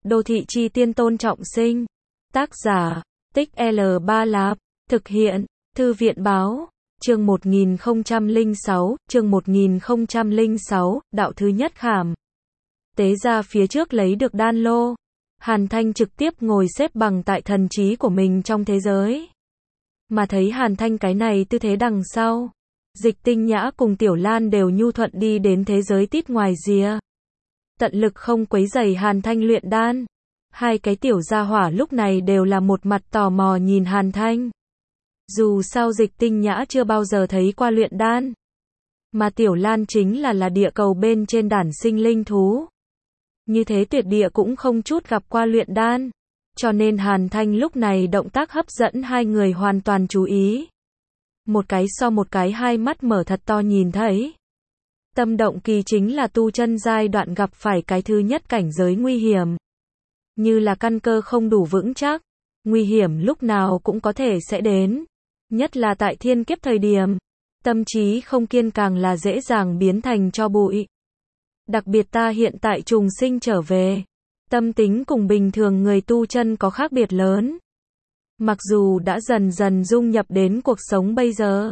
Đô thị chi tiên Tôn Trọng Sinh. Tác giả, Tích L3 Lạp. Thực hiện, Thư viện báo. Chương 1006, chương 1006, đạo thứ nhất khảm. Tế ra phía trước lấy được đan lô. Hàn Thanh trực tiếp ngồi xếp bằng tại thần trí của mình trong thế giới. Mà thấy Hàn Thanh cái này tư thế đằng sau. Dịch Tinh Nhã cùng Tiểu Lan đều nhu thuận đi đến thế giới tít ngoài rìa. Tận lực không quấy rầy Hàn Thanh luyện đan. Hai cái tiểu gia hỏa lúc này đều là một mặt tò mò nhìn Hàn Thanh. Dù sao Dịch Tinh Nhã chưa bao giờ thấy qua luyện đan. Mà Tiểu Lan chính là địa cầu bên trên đản sinh linh thú. Như thế tuyệt địa cũng không chút gặp qua luyện đan. Cho nên Hàn Thanh lúc này động tác hấp dẫn hai người hoàn toàn chú ý. Một cái so một cái, hai mắt mở thật to nhìn thấy. Tâm động kỳ chính là tu chân giai đoạn gặp phải cái thứ nhất cảnh giới nguy hiểm. Như là căn cơ không đủ vững chắc, nguy hiểm lúc nào cũng có thể sẽ đến. Nhất là tại thiên kiếp thời điểm, tâm trí không kiên càng là dễ dàng biến thành tro bụi. Đặc biệt ta hiện tại trùng sinh trở về, tâm tính cùng bình thường người tu chân có khác biệt lớn. Mặc dù đã dần dần dung nhập đến cuộc sống bây giờ,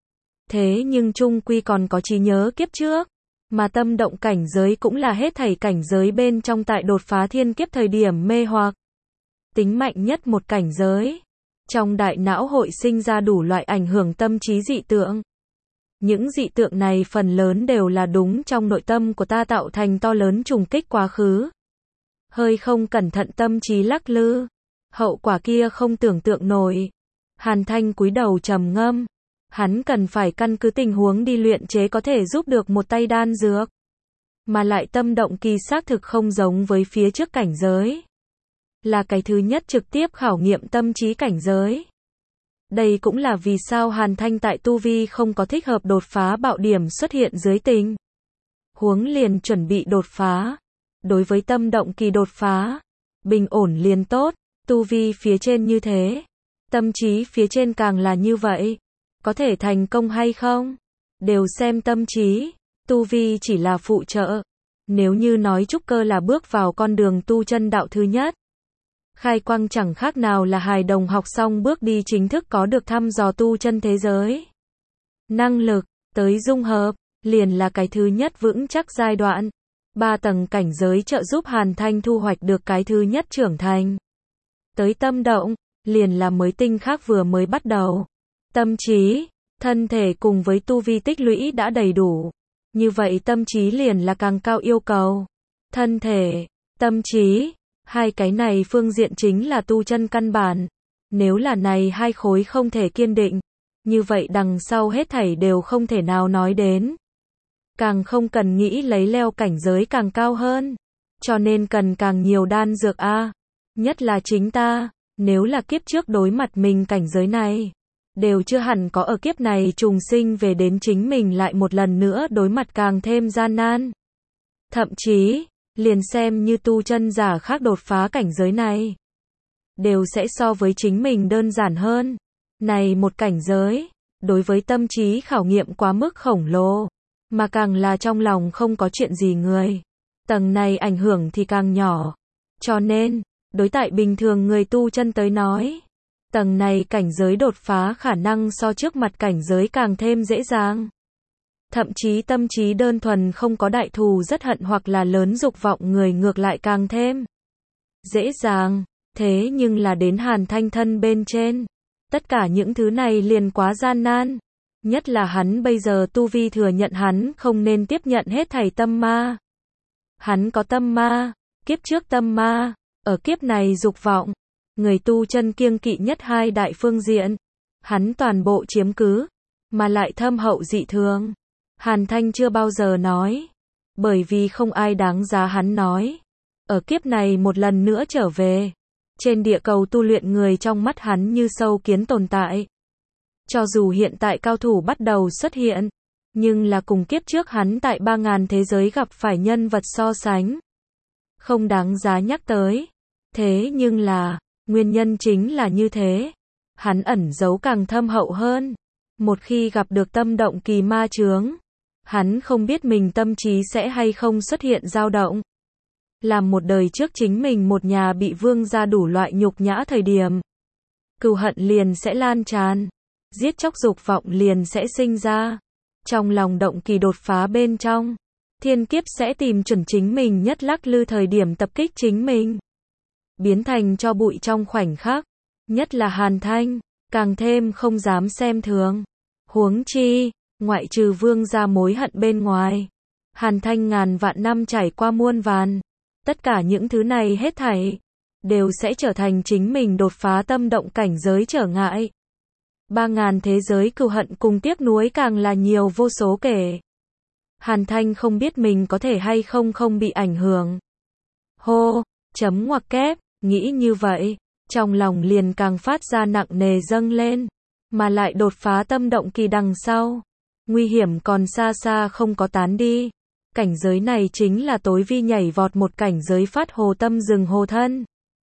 thế nhưng chung quy còn có trí nhớ kiếp trước, mà tâm động cảnh giới cũng là hết thảy cảnh giới bên trong tại đột phá thiên kiếp thời điểm mê hoặc. Tính mạnh nhất một cảnh giới. Trong đại não hội sinh ra đủ loại ảnh hưởng tâm trí dị tượng. Những dị tượng này phần lớn đều là đúng trong nội tâm của ta tạo thành to lớn trùng kích quá khứ. Hơi không cẩn thận tâm trí lắc lư. Hậu quả kia không tưởng tượng nổi. Hàn Thanh cúi đầu trầm ngâm. Hắn cần phải căn cứ tình huống đi luyện chế có thể giúp được một tay đan dược. Mà lại tâm động kỳ xác thực không giống với phía trước cảnh giới. Là cái thứ nhất trực tiếp khảo nghiệm tâm trí cảnh giới. Đây cũng là vì sao Hàn Thanh tại tu vi không có thích hợp đột phá bạo điểm xuất hiện dưới tình huống liền chuẩn bị đột phá. Đối với tâm động kỳ đột phá, bình ổn liền tốt, tu vi phía trên như thế, tâm trí phía trên càng là như vậy. Có thể thành công hay không? Đều xem tâm trí, tu vi chỉ là phụ trợ. Nếu như nói trúc cơ là bước vào con đường tu chân đạo thứ nhất. Khai quang chẳng khác nào là hài đồng học xong bước đi chính thức có được thăm dò tu chân thế giới. Năng lực, tới dung hợp, liền là cái thứ nhất vững chắc giai đoạn. 3 tầng cảnh giới trợ giúp Hàn Thanh thu hoạch được cái thứ nhất trưởng thành. Tới tâm động, liền là mới tinh khác vừa mới bắt đầu. Tâm trí, thân thể cùng với tu vi tích lũy đã đầy đủ. Như vậy tâm trí liền là càng cao yêu cầu. Thân thể, tâm trí, hai cái này phương diện chính là tu chân căn bản. Nếu là này hai khối không thể kiên định, như vậy đằng sau hết thảy đều không thể nào nói đến. Càng không cần nghĩ lấy leo cảnh giới càng cao hơn. Cho nên cần càng nhiều đan dược a. Nhất là chính ta, nếu là kiếp trước đối mặt mình cảnh giới này, đều chưa hẳn có ở kiếp này trùng sinh về đến chính mình lại một lần nữa đối mặt càng thêm gian nan. Thậm chí, liền xem như tu chân giả khác đột phá cảnh giới này, đều sẽ so với chính mình đơn giản hơn. Này một cảnh giới, đối với tâm trí khảo nghiệm quá mức khổng lồ, mà càng là trong lòng không có chuyện gì người. Tầng này ảnh hưởng thì càng nhỏ. Cho nên, đối tại bình thường người tu chân tới nói, tầng này cảnh giới đột phá khả năng so trước mặt cảnh giới càng thêm dễ dàng. Thậm chí tâm trí đơn thuần không có đại thù rất hận hoặc là lớn dục vọng người ngược lại càng thêm dễ dàng. Thế nhưng là đến Hàn Thanh thân bên trên, tất cả những thứ này liền quá gian nan. Nhất là hắn bây giờ tu vi thừa nhận hắn không nên tiếp nhận hết thảy tâm ma. Hắn có tâm ma, kiếp trước tâm ma, ở kiếp này dục vọng. Người tu chân kiêng kỵ nhất hai đại phương diện, hắn toàn bộ chiếm cứ, mà lại thâm hậu dị thường. Hàn Thanh chưa bao giờ nói, bởi vì không ai đáng giá hắn nói. Ở kiếp này một lần nữa trở về, trên địa cầu tu luyện người trong mắt hắn như sâu kiến tồn tại. Cho dù hiện tại cao thủ bắt đầu xuất hiện, nhưng là cùng kiếp trước hắn tại 3000 thế giới gặp phải nhân vật so sánh, không đáng giá nhắc tới. Thế nhưng là, nguyên nhân chính là như thế, hắn ẩn giấu càng thâm hậu hơn. Một khi gặp được tâm động kỳ ma chướng, hắn không biết mình tâm trí sẽ hay không xuất hiện dao động. làm một đời trước chính mình một nhà bị vương gia đủ loại nhục nhã thời điểm. Cừu hận liền sẽ lan tràn, giết chóc dục vọng liền sẽ sinh ra. Trong lòng động kỳ đột phá bên trong, thiên kiếp sẽ tìm chuẩn chính mình nhất lắc lư thời điểm tập kích chính mình. Biến thành cho bụi trong khoảnh khắc, nhất là Hàn Thanh, càng thêm không dám xem thường. Huống chi, ngoại trừ vương gia mối hận bên ngoài, Hàn Thanh ngàn vạn năm trải qua muôn vàn, tất cả những thứ này hết thảy đều sẽ trở thành chính mình đột phá tâm động cảnh giới trở ngại. 3000 thế giới cừu hận cùng tiếc nuối càng là nhiều vô số kể. Hàn Thanh không biết mình có thể hay không bị ảnh hưởng. Hô, chấm ngoặc kép, nghĩ như vậy, trong lòng liền càng phát ra nặng nề dâng lên, mà lại đột phá tâm động kỳ đằng sau. Nguy hiểm còn xa xa không có tán đi. Cảnh giới này chính là tối vi nhảy vọt một cảnh giới phát hồ tâm rừng hồ thân.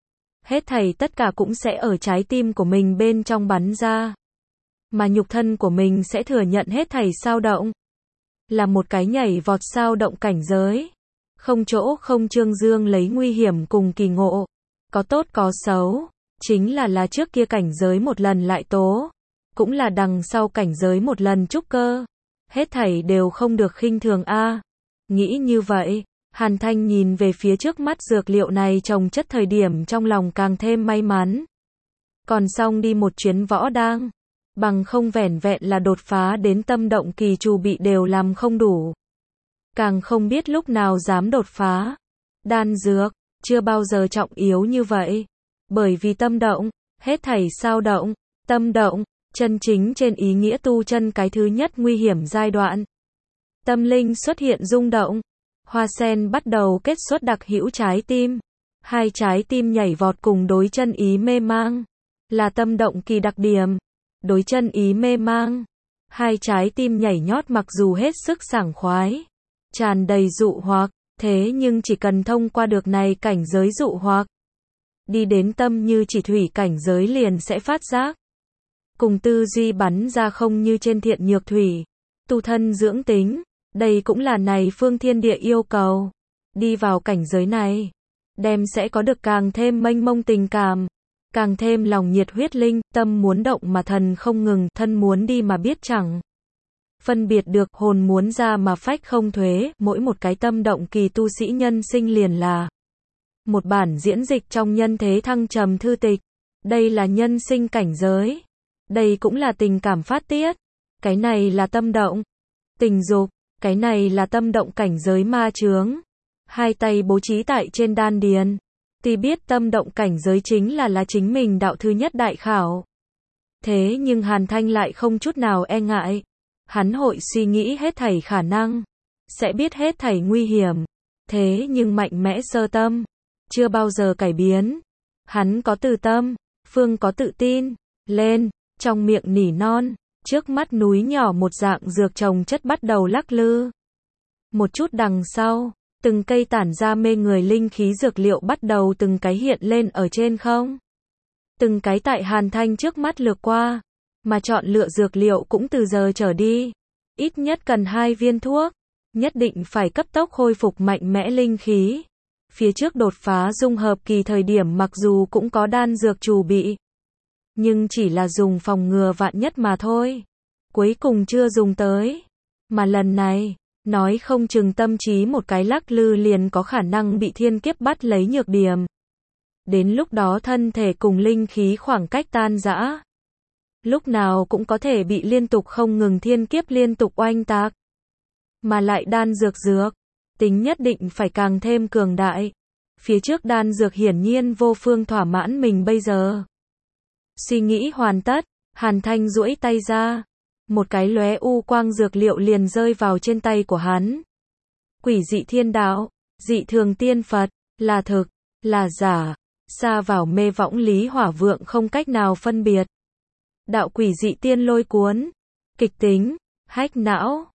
Hết thảy tất cả cũng sẽ ở trái tim của mình bên trong bắn ra. Mà nhục thân của mình sẽ thừa nhận hết thảy sao động. Là một cái nhảy vọt sao động cảnh giới. Không chỗ không trương dương lấy nguy hiểm cùng kỳ ngộ. Có tốt có xấu. Chính là trước kia cảnh giới một lần lại tố. Cũng là đằng sau cảnh giới một lần trúc cơ. Hết thảy đều không được khinh thường a. Nghĩ như vậy, Hàn Thanh nhìn về phía trước mắt dược liệu này trồng chất thời điểm trong lòng càng thêm may mắn. Còn xong đi một chuyến võ đang, bằng không vẻn vẹn là đột phá đến tâm động kỳ chủ bị đều làm không đủ. Càng không biết lúc nào dám đột phá. Đan dược, chưa bao giờ trọng yếu như vậy. Bởi vì tâm động, hết thảy sao động, tâm động, chân chính trên ý nghĩa tu chân cái thứ nhất nguy hiểm giai đoạn. Tâm linh xuất hiện rung động, hoa sen bắt đầu kết xuất đặc hữu trái tim. Hai trái tim nhảy vọt cùng đối chân ý mê mang, là tâm động kỳ đặc điểm. Đối chân ý mê mang, hai trái tim nhảy nhót mặc dù hết sức sảng khoái, tràn đầy dụ hoặc, thế nhưng chỉ cần thông qua được này cảnh giới dụ hoặc, đi đến tâm như chỉ thủy cảnh giới liền sẽ phát giác. Cùng tư duy bắn ra không như trên thiện nhược thủy, tu thân dưỡng tính, đây cũng là này phương thiên địa yêu cầu. Đi vào cảnh giới này, đem sẽ có được càng thêm mênh mông tình cảm, càng thêm lòng nhiệt huyết linh, tâm muốn động mà thần không ngừng, thân muốn đi mà biết chẳng. Phân biệt được, hồn muốn ra mà phách không thuế, mỗi một cái tâm động kỳ tu sĩ nhân sinh liền là một bản diễn dịch trong nhân thế thăng trầm thư tịch. Đây là nhân sinh cảnh giới. Đây cũng là tình cảm phát tiết. Cái này là tâm động. Tình dục, cái này là tâm động cảnh giới ma chướng. Hai tay bố trí tại trên đan điền. Tuy biết tâm động cảnh giới chính là chính mình đạo thứ nhất đại khảo. Thế nhưng Hàn Thanh lại không chút nào e ngại. Hắn hội suy nghĩ hết thảy khả năng. Sẽ biết hết thảy nguy hiểm. Thế nhưng mạnh mẽ sơ tâm. Chưa bao giờ cải biến. Hắn có từ tâm. Phương có tự tin. Lên. Trong miệng nỉ non. Trước mắt núi nhỏ một dạng dược trồng chất bắt đầu lắc lư. Một chút đằng sau. Từng cây tản ra mê người linh khí dược liệu bắt đầu từng cái hiện lên ở trên không. Từng cái tại Hàn Thanh trước mắt lướt qua. Mà chọn lựa dược liệu cũng từ giờ trở đi. Ít nhất cần 2 viên thuốc. Nhất định phải cấp tốc khôi phục mạnh mẽ linh khí. Phía trước đột phá dung hợp kỳ thời điểm mặc dù cũng có đan dược chủ bị. Nhưng chỉ là dùng phòng ngừa vạn nhất mà thôi. Cuối cùng chưa dùng tới. Mà lần này, nói không chừng tâm trí một cái lắc lư liền có khả năng bị thiên kiếp bắt lấy nhược điểm. Đến lúc đó thân thể cùng linh khí khoảng cách tan rã. Lúc nào cũng có thể bị liên tục không ngừng thiên kiếp liên tục oanh tạc. Mà lại đan dược tính nhất định phải càng thêm cường đại. Phía trước đan dược hiển nhiên vô phương thỏa mãn mình bây giờ. Suy nghĩ hoàn tất, Hàn Thanh duỗi tay ra. Một cái lóe u quang dược liệu liền rơi vào trên tay của hắn. Quỷ dị thiên đạo, dị thường tiên Phật, là thực, là giả, xa vào mê võng lý hỏa vượng không cách nào phân biệt. Đạo quỷ dị tiên lôi cuốn, kịch tính, hách não,